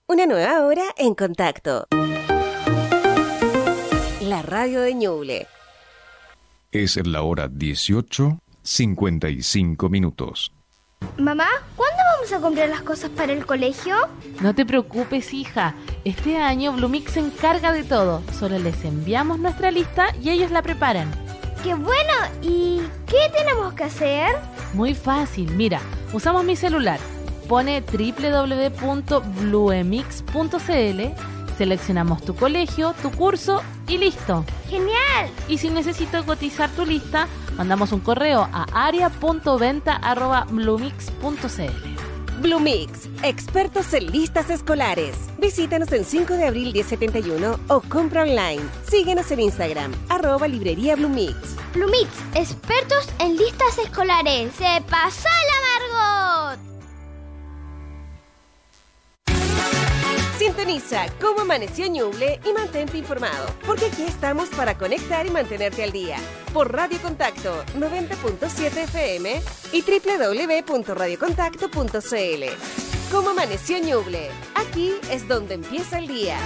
Una nueva hora en Contacto. La radio de Ñuble. Es la hora 18:55. Mamá, ¿cuándo vamos a comprar las cosas para el colegio? No te preocupes, hija. Este año Blumix se encarga de todo. Solo les enviamos nuestra lista y ellos la preparan. ¡Qué bueno! ¿Y qué tenemos que hacer? Muy fácil, mira, usamos mi celular. Pone www.bluemix.cl, seleccionamos tu colegio, tu curso y listo. ¡Genial! Y si necesito cotizar tu lista, mandamos un correo a area.venta@blumix.cl. Blumix, expertos en listas escolares. Visítanos en 5 de abril 1071 o compra online. Síguenos en Instagram, @librería Blumix. Blumix, expertos en listas escolares. ¡Se pasó el Margot! Sintoniza Cómo Amaneció Ñuble y mantente informado, porque aquí estamos para conectar y mantenerte al día. Por Radio Contacto 90.7 FM y www.radiocontacto.cl. Cómo Amaneció Ñuble. Aquí es donde empieza el día.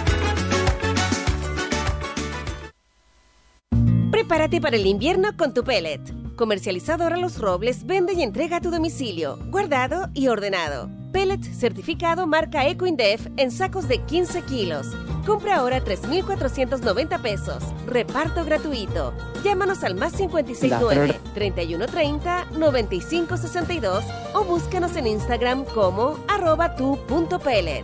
Prepárate para el invierno con tu pellet. Comercializadora Los Robles vende y entrega a tu domicilio, guardado y ordenado. Pellet certificado marca EcoIndef en sacos de 15 kilos. Compra ahora 3,490 pesos. Reparto gratuito. Llámanos al más 569-3130-9562 o búscanos en Instagram como @tu.pellet.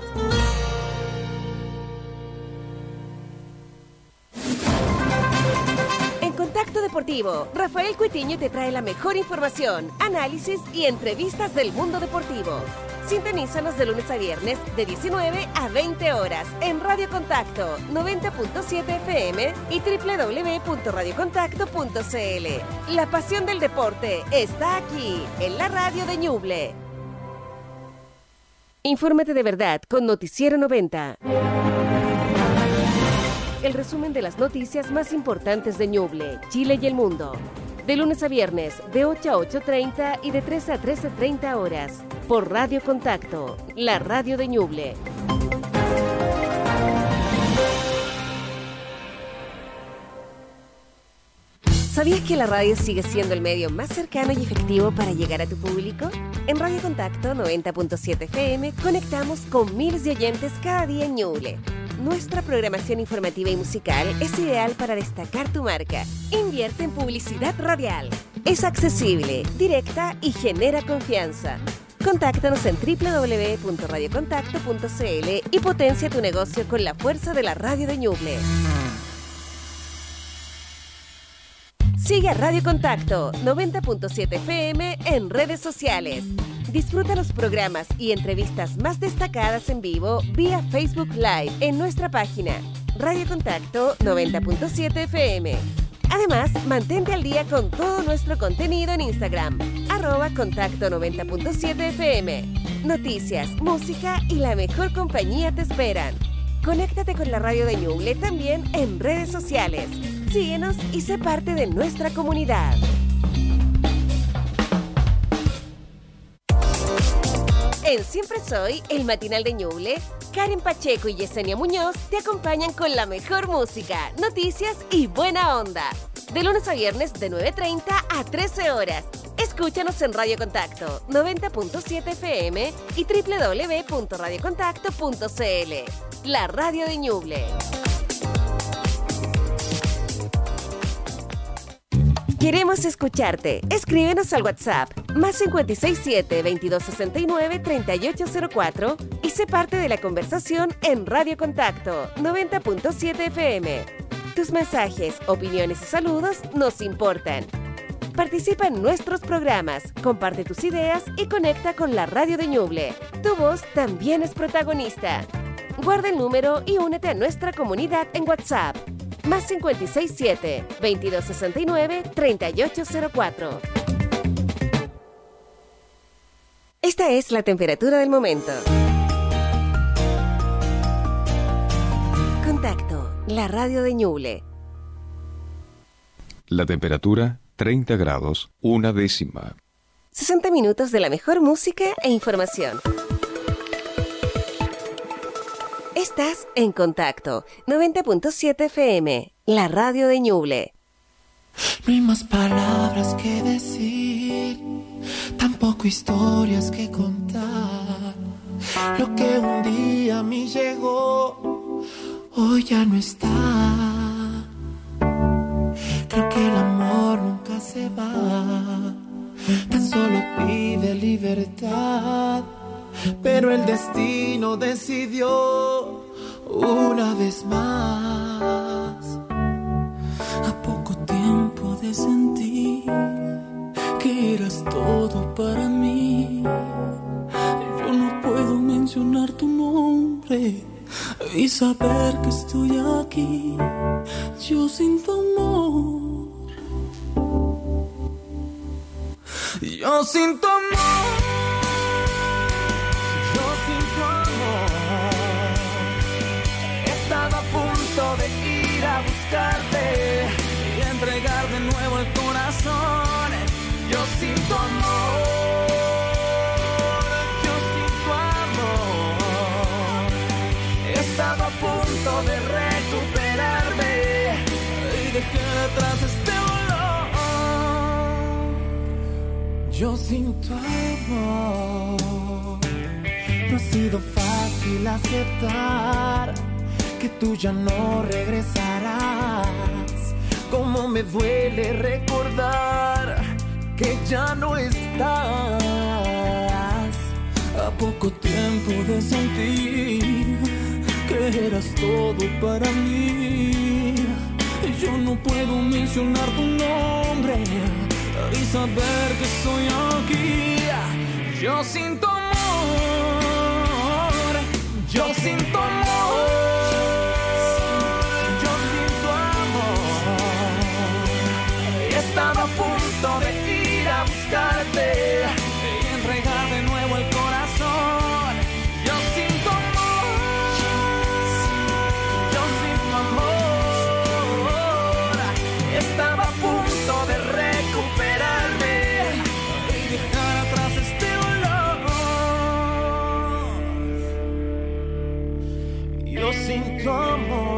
Contacto Deportivo, Rafael Cuitiño te trae la mejor información, análisis y entrevistas del mundo deportivo. Sintonízanos de lunes a viernes de 19 a 20 horas en Radio Contacto 90.7 FM y www.radiocontacto.cl. La pasión del deporte está aquí, en la radio de Ñuble. Infórmate de verdad con Noticiero 90. El resumen de las noticias más importantes de Ñuble, Chile y el mundo. De lunes a viernes, de 8 a 8:30 y de 13 a 13:30 horas. Por Radio Contacto, la radio de Ñuble. ¿Sabías que la radio sigue siendo el medio más cercano y efectivo para llegar a tu público? En Radio Contacto 90.7 FM conectamos con miles de oyentes cada día en Ñuble. Nuestra programación informativa y musical es ideal para destacar tu marca. Invierte en publicidad radial. Es accesible, directa y genera confianza. Contáctanos en www.radiocontacto.cl y potencia tu negocio con la fuerza de la radio de Ñuble. Sigue a Radio Contacto 90.7 FM en redes sociales. Disfruta los programas y entrevistas más destacadas en vivo vía Facebook Live en nuestra página Radio Contacto 90.7 FM. Además, mantente al día con todo nuestro contenido en Instagram, @contacto 90.7 FM. Noticias, música y la mejor compañía te esperan. Conéctate con la radio de Ñuble también en redes sociales. Síguenos y sé parte de nuestra comunidad. En Siempre Soy, el matinal de Ñuble, Karen Pacheco y Yesenia Muñoz te acompañan con la mejor música, noticias y buena onda. De lunes a viernes de 9:30 a 13 horas. Escúchanos en Radio Contacto 90.7 FM y www.radiocontacto.cl. La radio de Ñuble. Queremos escucharte. Escríbenos al WhatsApp más 567-2269-3804 y sé parte de la conversación en Radio Contacto 90.7 FM. Tus mensajes, opiniones y saludos nos importan. Participa en nuestros programas, comparte tus ideas y conecta con la radio de Ñuble. Tu voz también es protagonista. Guarda el número y únete a nuestra comunidad en WhatsApp. Más 567-2269-3804. Esta es la temperatura del momento. Contacto, la radio de Ñuble. La temperatura, 30 grados, 1/10. 60 minutos de la mejor música e información. Estás en Contacto 90.7 FM, la radio de Ñuble. No hay más palabras que decir, tampoco historias que contar. Lo que un día a mí llegó, hoy ya no está. Creo que el amor nunca se va, tan solo pide libertad. Pero el destino decidió una vez más. A poco tiempo de sentir que eras todo para mí, yo no puedo mencionar tu nombre y saber que estoy aquí. Yo sin tu amor, yo sin tu amor. Estaba a punto de ir a buscarte y entregar de nuevo el corazón. Yo sin tu amor, yo sin tu amor. Estaba a punto de recuperarme y dejar atrás este dolor. Yo sin tu amor. No ha sido fácil aceptar que tú ya no regresarás. Cómo me duele recordar que ya no estás. A poco tiempo de sentir que eras todo para mí, yo no puedo mencionar tu nombre y saber que estoy aquí. Yo sin tu amor, yo sin tu amor, yo sin tu amor. Estaba a punto de ir a buscarte y entregar de nuevo el corazón. Yo sin tu amor, yo sin tu amor. Estaba a punto de recuperarme y dejar atrás este dolor. Yo sin tu amor.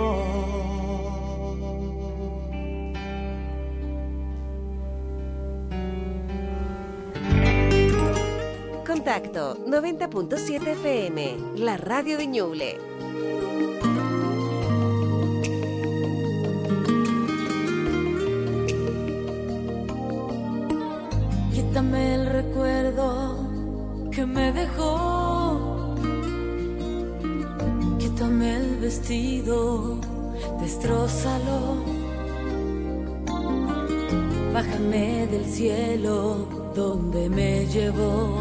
Contacto 90.7 FM, la radio de Ñuble. Quítame el recuerdo que me dejó, quítame el vestido, destrózalo, bájame del cielo donde me llevó,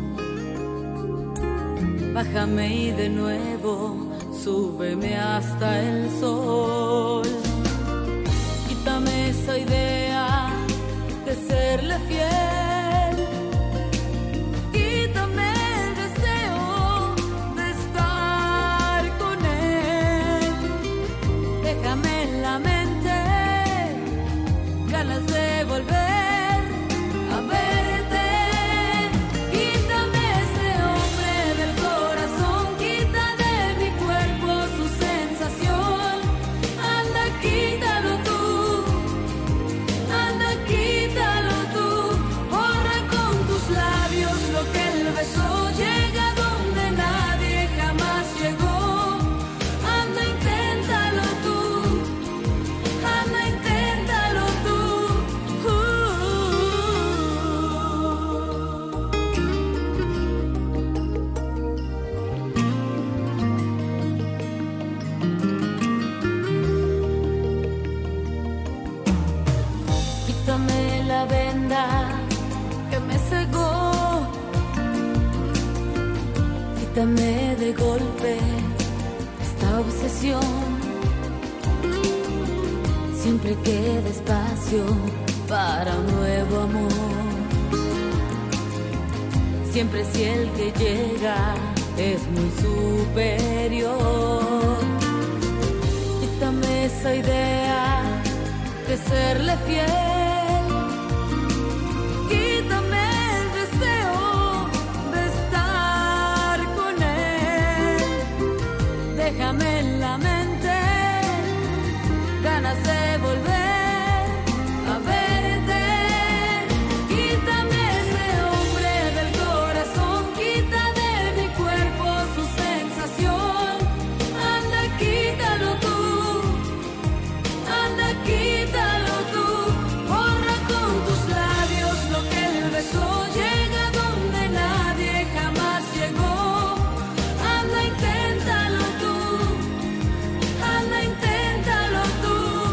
bájame y de nuevo súbeme hasta el sol. Quítame esa idea de serle fiel, quítame el deseo de estar con él, déjame en la mente ganas de volver a verte. Quítame ese hombre del corazón, quita de mi cuerpo su sensación. Anda, quítalo tú, anda, quítalo tú. Borra con tus labios lo que él besó. Llega donde nadie jamás llegó. Anda, inténtalo tú, anda, inténtalo tú. Quítame la venda que me cegó, quítame de golpe esta obsesión. Siempre queda espacio para un nuevo amor. Siempre si el que llega es muy superior. Quítame esa idea de serle fiel, quítame el deseo de estar con él, déjame en la mente ganas de volver a verte. Quítame ese hombre del corazón, quita de mi cuerpo su sensación. Anda, quítalo tú, anda, quítalo tú. Borra con tus labios lo que el beso llega donde nadie jamás llegó. Anda, inténtalo tú, anda, inténtalo tú.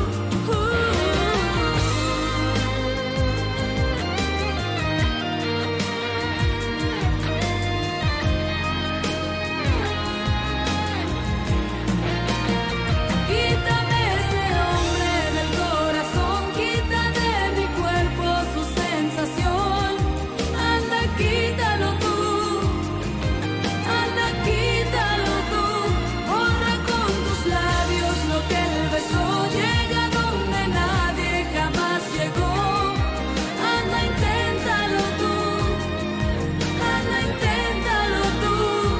Quítame ese hombre del corazón, quita de mi cuerpo su sensación. Anda, quítalo tú, anda, quítalo tú. Borra con tus labios lo que el beso llega donde nadie jamás llegó. Anda, inténtalo tú, anda, inténtalo tú.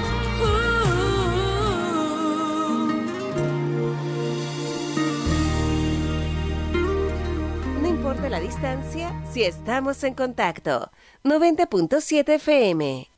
No importa la distancia, si estamos en contacto. 90.7 FM.